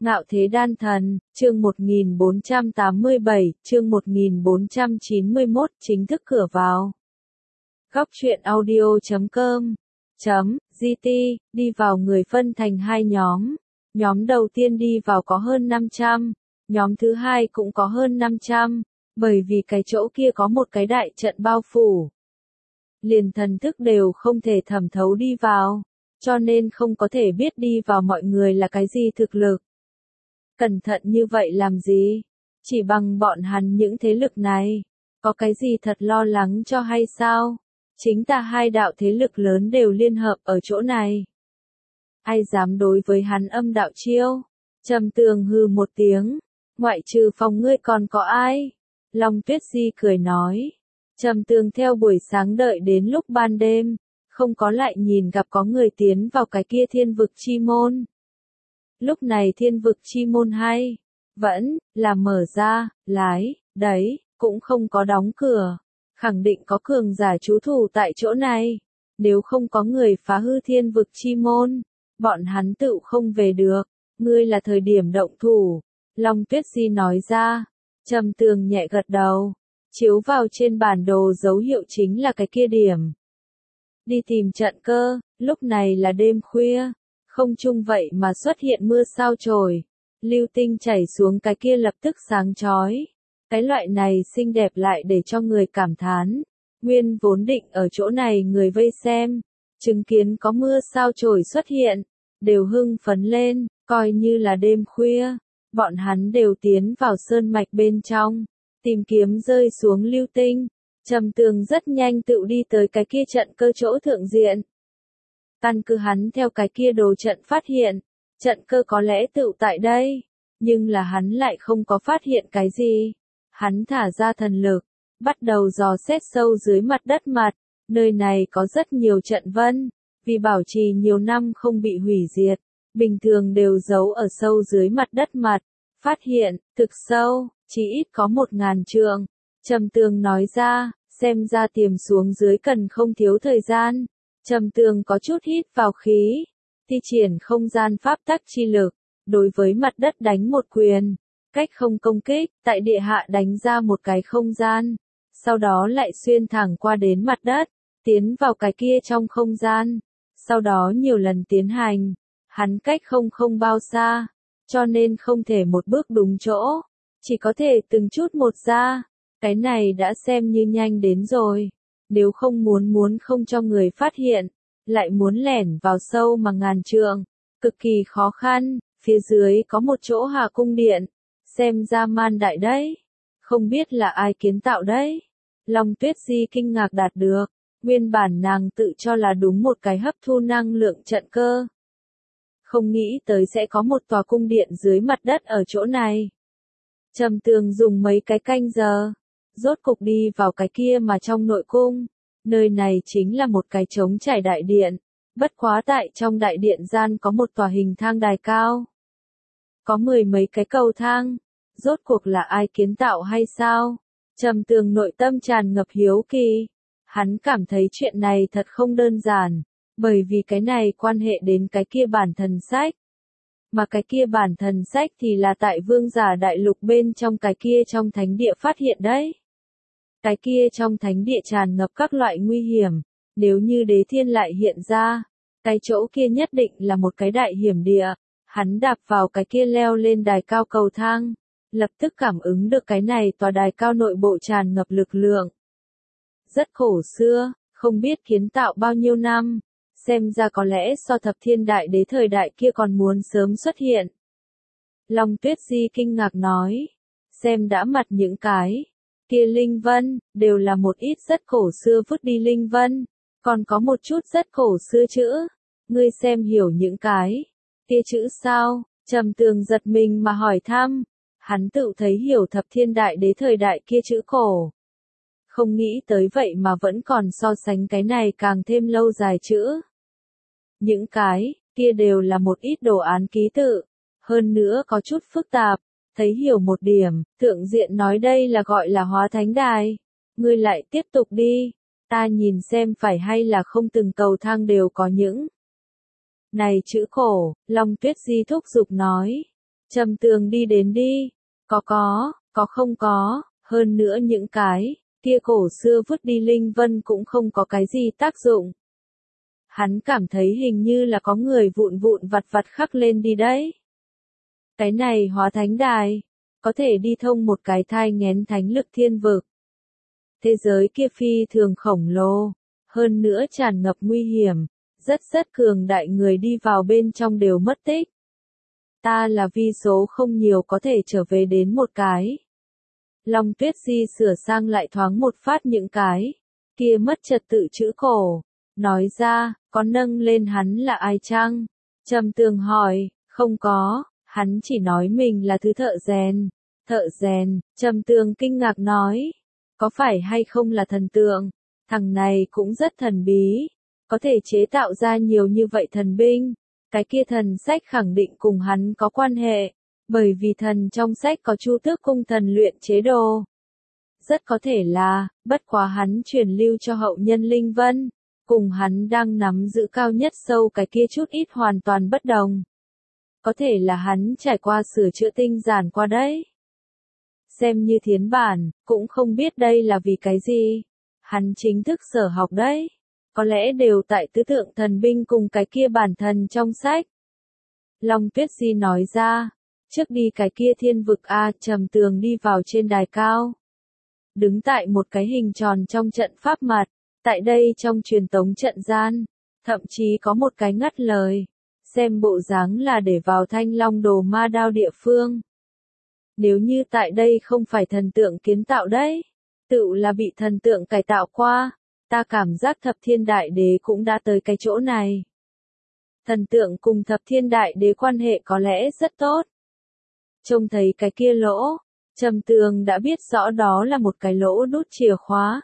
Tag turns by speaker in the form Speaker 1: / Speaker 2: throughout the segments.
Speaker 1: Ngạo Thế Đan Thần, chương 1487, chương 1491, chính thức cửa vào. Góc truyện audio.com .gt, đi vào người phân thành hai nhóm. Nhóm đầu tiên đi vào có hơn 500, nhóm thứ hai cũng có hơn 500, bởi vì cái chỗ kia có một cái đại trận bao phủ. Liền thần thức đều không thể thẩm thấu đi vào, cho nên không có thể biết đi vào mọi người là cái gì thực lực. Cẩn thận như vậy làm gì? Chỉ bằng bọn hắn những thế lực này, có cái gì thật lo lắng cho hay sao? Chính ta hai đạo thế lực lớn đều liên hợp ở chỗ này. Ai dám đối với hắn âm đạo chiêu? Trầm Tường hừ một tiếng, ngoại trừ phòng ngươi còn có ai? Long Tuyết Di cười nói. Trầm Tường theo buổi sáng đợi đến lúc ban đêm, không có lại nhìn gặp có người tiến vào cái kia thiên vực chi môn. Lúc này thiên vực chi môn hay, vẫn là mở ra, lái, đấy, cũng không có đóng cửa. Khẳng định có cường giả trú thủ tại chỗ này. Nếu không có người phá hư thiên vực chi môn, bọn hắn tự không về được. Ngươi là thời điểm động thủ. Long Tuyết Di nói ra. Trầm Tường nhẹ gật đầu. Chiếu vào trên bản đồ dấu hiệu chính là cái kia điểm. Đi tìm trận cơ, lúc này là đêm khuya. Không chung vậy mà xuất hiện mưa sao chổi. Lưu tinh chảy xuống cái kia lập tức sáng chói. Cái loại này xinh đẹp lại để cho người cảm thán. Nguyên vốn định ở chỗ này người vây xem, chứng kiến có mưa sao chổi xuất hiện, đều hưng phấn lên, coi như là đêm khuya. Bọn hắn đều tiến vào sơn mạch bên trong, tìm kiếm rơi xuống lưu tinh. Trầm Tường rất nhanh tự đi tới cái kia trận cơ chỗ thượng diện. Căn cứ hắn theo cái kia đồ trận phát hiện, trận cơ có lẽ tự tại đây, nhưng là hắn lại không có phát hiện cái gì. Hắn thả ra thần lực, bắt đầu dò xét sâu dưới mặt đất mặt, nơi này có rất nhiều trận vân, vì bảo trì nhiều năm không bị hủy diệt, bình thường đều giấu ở sâu dưới mặt đất mặt, phát hiện, thực sâu, chỉ ít có 1000 trượng. Trầm Tường nói ra, xem ra tiềm xuống dưới cần không thiếu thời gian. Trầm Tường có chút hít vào khí, thi triển không gian pháp tắc chi lực, đối với mặt đất đánh một quyền. Cách không công kích, tại địa hạ đánh ra một cái không gian, sau đó lại xuyên thẳng qua đến mặt đất, tiến vào cái kia trong không gian, sau đó nhiều lần tiến hành, hắn cách không bao xa, cho nên không thể một bước đúng chỗ, chỉ có thể từng chút một ra, cái này đã xem như nhanh đến rồi, nếu không muốn không cho người phát hiện, lại muốn lẻn vào sâu mà 1000 trượng, cực kỳ khó khăn, phía dưới có một chỗ hạ cung điện. Xem ra man đại đấy. Không biết là ai kiến tạo đấy. Long Tuyết Di kinh ngạc đạt được. Nguyên bản nàng tự cho là đúng một cái hấp thu năng lượng trận cơ. Không nghĩ tới sẽ có một tòa cung điện dưới mặt đất ở chỗ này. Trầm Tường dùng mấy cái canh giờ. Rốt cục đi vào cái kia mà trong nội cung. Nơi này chính là một cái trống trải đại điện. Bất quá tại trong đại điện gian có một tòa hình thang đài cao. Có 10 mấy cái cầu thang, rốt cuộc là ai kiến tạo hay sao? Trầm Tường nội tâm tràn ngập hiếu kỳ. Hắn cảm thấy chuyện này thật không đơn giản, bởi vì cái này quan hệ đến cái kia bản thần sách. Mà cái kia bản thần sách thì là tại vương giả đại lục bên trong cái kia trong thánh địa phát hiện đấy. Cái kia trong thánh địa tràn ngập các loại nguy hiểm, nếu như đế thiên lại hiện ra, cái chỗ kia nhất định là một cái đại hiểm địa. Hắn đạp vào cái kia leo lên đài cao cầu thang, lập tức cảm ứng được cái này tòa đài cao nội bộ tràn ngập lực lượng. Rất cổ xưa, không biết kiến tạo bao nhiêu năm, xem ra có lẽ so thập thiên đại đế thời đại kia còn muốn sớm xuất hiện. Long Tuyết Di kinh ngạc nói, xem đã mặt những cái kia linh vân, đều là một ít rất cổ xưa vứt đi linh vân, còn có một chút rất cổ xưa chữ, ngươi xem hiểu những cái kia chữ sao? Trầm Tường giật mình mà hỏi thăm. Hắn tự thấy hiểu thập thiên đại đế thời đại kia chữ cổ. Không nghĩ tới vậy mà vẫn còn so sánh cái này càng thêm lâu dài chữ. Những cái kia đều là một ít đồ án ký tự. Hơn nữa có chút phức tạp. Thấy hiểu một điểm, thượng diện nói đây là gọi là hóa thánh đài. Ngươi lại tiếp tục đi. Ta nhìn xem phải hay là không từng cầu thang đều có những này chữ cổ, Long Tuyết Di thúc giục nói. Trầm Tường đi đến đi. Có không có, hơn nữa những cái kia cổ xưa vứt đi linh vân cũng không có cái gì tác dụng. Hắn cảm thấy hình như là có người vụn vụn vặt vặt khắc lên đi đấy. Cái này hóa thánh đài, có thể đi thông một cái thai nghén thánh lực thiên vực. Thế giới kia phi thường khổng lồ, hơn nữa tràn ngập nguy hiểm, rất cường đại, người đi vào bên trong đều mất tích. Ta là vi số không nhiều có thể trở về đến một cái. Long Tuyết Di sửa sang lại thoáng một phát những cái kia mất trật tự chữ cổ, nói ra, có nâng lên hắn là ai chăng? Trầm Tường hỏi, không có, hắn chỉ nói mình là thứ thợ rèn. Thợ rèn, Trầm Tường kinh ngạc nói, có phải hay không là thần tượng? Thằng này cũng rất thần bí, có thể chế tạo ra nhiều như vậy thần binh. Cái kia thần sách khẳng định cùng hắn có quan hệ, bởi vì thần trong sách có Chu Tước cung thần luyện chế đồ. Rất có thể là, bất quá hắn truyền lưu cho hậu nhân Linh Vân, cùng hắn đang nắm giữ cao nhất sâu cái kia chút ít hoàn toàn bất đồng. Có thể là hắn trải qua sửa chữa tinh giản qua đấy. Xem như thiến bản, cũng không biết đây là vì cái gì. Hắn chính thức sở học đấy. Có lẽ đều tại tứ tượng thần binh cùng cái kia bản thần trong sách. Long Tuyết Di nói ra, trước đi cái kia thiên vực A. Trầm Tường đi vào trên đài cao. Đứng tại một cái hình tròn trong trận pháp mặt, tại đây trong truyền tống trận gian, thậm chí có một cái ngắt lời, xem bộ dáng là để vào Thanh Long Đồ Ma Đao địa phương. Nếu như tại đây không phải thần tượng kiến tạo đấy, tựu là bị thần tượng cải tạo qua, ta cảm giác Thập Thiên Đại Đế cũng đã tới cái chỗ này. Thần tượng cùng Thập Thiên Đại Đế quan hệ có lẽ rất tốt. Trông thấy cái kia lỗ, Trầm Tường đã biết rõ đó là một cái lỗ đút chìa khóa.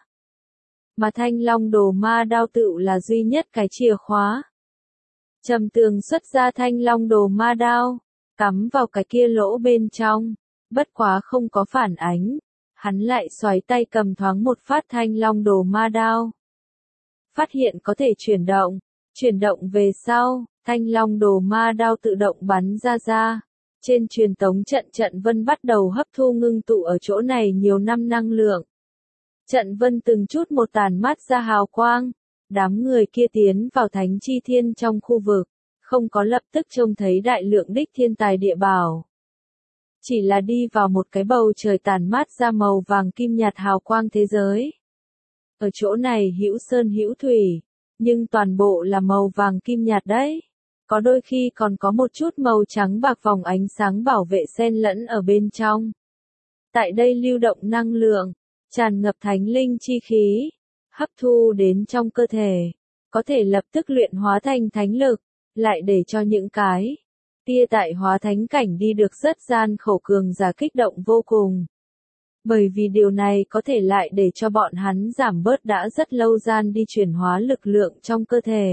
Speaker 1: Mà Thanh Long Đồ Ma Đao tựu là duy nhất cái chìa khóa. Trầm Tường xuất ra Thanh Long Đồ Ma Đao, cắm vào cái kia lỗ bên trong, bất quá không có phản ánh. Hắn lại xoáy tay cầm thoáng một phát Thanh Long Đồ Ma Đao. Phát hiện có thể chuyển động về sau, Thanh Long Đồ Ma Đao tự động bắn ra. Trên truyền tống trận vân bắt đầu hấp thu ngưng tụ ở chỗ này nhiều năm năng lượng. Trận vân từng chút một tàn mát ra hào quang, đám người kia tiến vào Thánh Chi Thiên trong khu vực, không có lập tức trông thấy đại lượng đích thiên tài địa bảo. Chỉ là đi vào một cái bầu trời tàn mát ra màu vàng kim nhạt hào quang thế giới. Ở chỗ này hữu sơn hữu thủy, nhưng toàn bộ là màu vàng kim nhạt đấy. Có đôi khi còn có một chút màu trắng bạc vòng ánh sáng bảo vệ xen lẫn ở bên trong. Tại đây lưu động năng lượng, tràn ngập thánh linh chi khí, hấp thu đến trong cơ thể, có thể lập tức luyện hóa thành thánh lực, lại để cho những cái tia tại hóa thánh cảnh đi được rất gian khổ cường giả kích động vô cùng. Bởi vì điều này có thể lại để cho bọn hắn giảm bớt đã rất lâu gian đi chuyển hóa lực lượng trong cơ thể.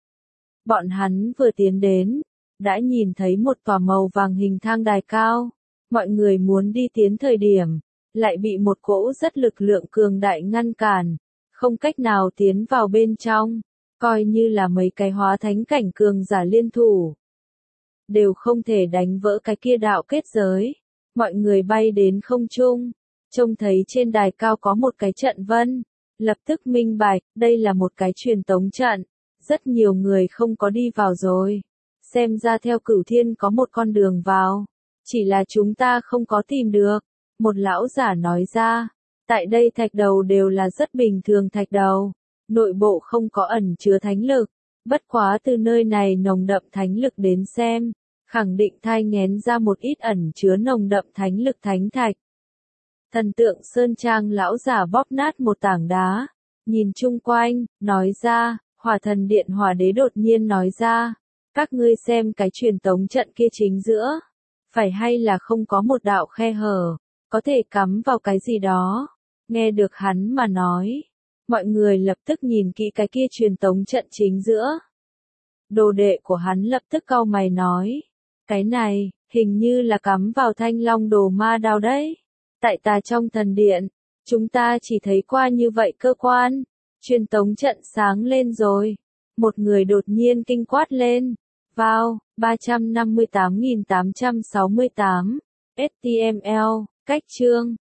Speaker 1: Bọn hắn vừa tiến đến, đã nhìn thấy một tòa màu vàng hình thang đài cao. Mọi người muốn đi tiến thời điểm, lại bị một cỗ rất lực lượng cường đại ngăn cản, không cách nào tiến vào bên trong, coi như là mấy cái hóa thánh cảnh cường giả liên thủ. Đều không thể đánh vỡ cái kia đạo kết giới. Mọi người bay đến không trung, trông thấy trên đài cao có một cái trận vân, lập tức minh bạch, đây là một cái truyền tống trận. Rất nhiều người không có đi vào rồi. Xem ra theo Cửu Thiên có một con đường vào. Chỉ là chúng ta không có tìm được. Một lão giả nói ra. Tại đây thạch đầu đều là rất bình thường thạch đầu. Nội bộ không có ẩn chứa thánh lực. Bất quá từ nơi này nồng đậm thánh lực đến xem. Khẳng định thai nghén ra một ít ẩn chứa nồng đậm thánh lực thánh thạch. Thần tượng Sơn Trang lão giả bóp nát một tảng đá. Nhìn chung quanh, nói ra. Hỏa Thần Điện Hỏa Đế đột nhiên nói ra, các ngươi xem cái truyền tống trận kia chính giữa, phải hay là không có một đạo khe hở, có thể cắm vào cái gì đó. Nghe được hắn mà nói, mọi người lập tức nhìn kỹ cái kia truyền tống trận chính giữa. Đồ đệ của hắn lập tức cau mày nói, cái này, hình như là cắm vào Thanh Long Đồ Ma Đao đấy. Tại ta trong thần điện, chúng ta chỉ thấy qua như vậy cơ quan. Truyền tống trận sáng lên rồi. Một người đột nhiên kinh quát lên. Vào, 358.868. HTML. Cách chương